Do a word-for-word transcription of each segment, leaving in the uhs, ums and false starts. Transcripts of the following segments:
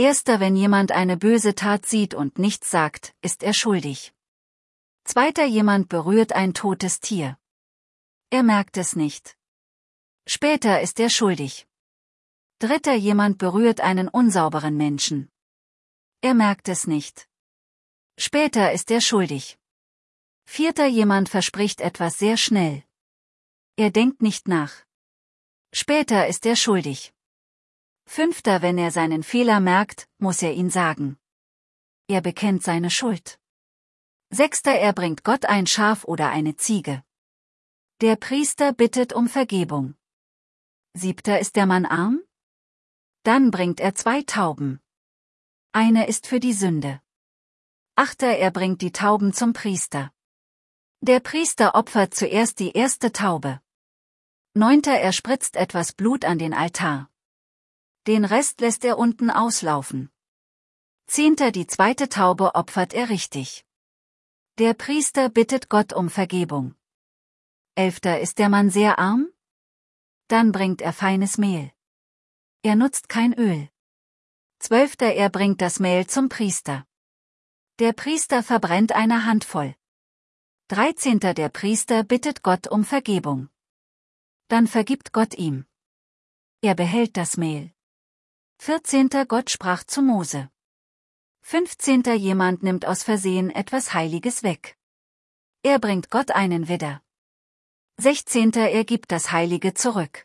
Erster, wenn jemand eine böse Tat sieht und nichts sagt, ist er schuldig. Zweiter, jemand berührt ein totes Tier. Er merkt es nicht. Später ist er schuldig. Dritter, jemand berührt einen unsauberen Menschen. Er merkt es nicht. Später ist er schuldig. Vierter, jemand verspricht etwas sehr schnell. Er denkt nicht nach. Später ist er schuldig. Fünfter, wenn er seinen Fehler merkt, muss er ihn sagen. Er bekennt seine Schuld. Sechster, er bringt Gott ein Schaf oder eine Ziege. Der Priester bittet um Vergebung. Siebter, ist der Mann arm? Dann bringt er zwei Tauben. Eine ist für die Sünde. Achter, er bringt die Tauben zum Priester. Der Priester opfert zuerst die erste Taube. Neunter, er spritzt etwas Blut an den Altar. Den Rest lässt er unten auslaufen. Zehnter, die zweite Taube opfert er richtig. Der Priester bittet Gott um Vergebung. Elfter, ist der Mann sehr arm? Dann bringt er feines Mehl. Er nutzt kein Öl. Zwölfter, er bringt das Mehl zum Priester. Der Priester verbrennt eine Handvoll. Dreizehnter, der Priester bittet Gott um Vergebung. Dann vergibt Gott ihm. Er behält das Mehl. Vierzehnter, Gott sprach zu Mose. Fünfzehnter, jemand nimmt aus Versehen etwas Heiliges weg. Er bringt Gott einen Widder. Sechzehnter, er gibt das Heilige zurück.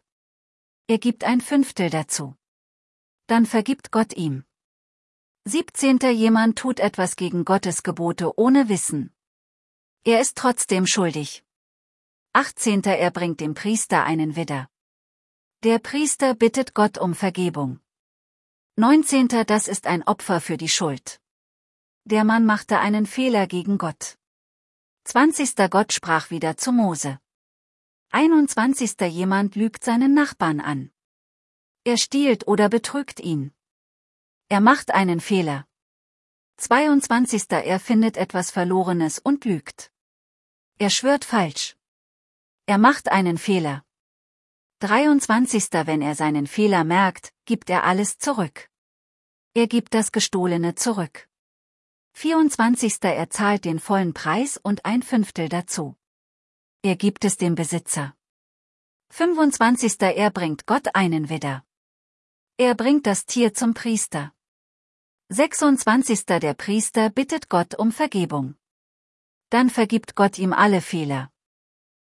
Er gibt ein Fünftel dazu. Dann vergibt Gott ihm. Siebzehnter, jemand tut etwas gegen Gottes Gebote ohne Wissen. Er ist trotzdem schuldig. Achtzehnter, er bringt dem Priester einen Widder. Der Priester bittet Gott um Vergebung. Neunzehnter, das ist ein Opfer für die Schuld. Der Mann machte einen Fehler gegen Gott. Zwanzigster, Gott sprach wieder zu Mose. Einundzwanzigster, jemand lügt seinen Nachbarn an. Er stiehlt oder betrügt ihn. Er macht einen Fehler. Zweiundzwanzigster, er findet etwas Verlorenes und lügt. Er schwört falsch. Er macht einen Fehler. Dreiundzwanzigster, wenn er seinen Fehler merkt, gibt er alles zurück. Er gibt das Gestohlene zurück. Vierundzwanzigster, er zahlt den vollen Preis und ein Fünftel dazu. Er gibt es dem Besitzer. Fünfundzwanzigster, er bringt Gott einen Widder. Er bringt das Tier zum Priester. Sechsundzwanzigster, der Priester bittet Gott um Vergebung. Dann vergibt Gott ihm alle Fehler.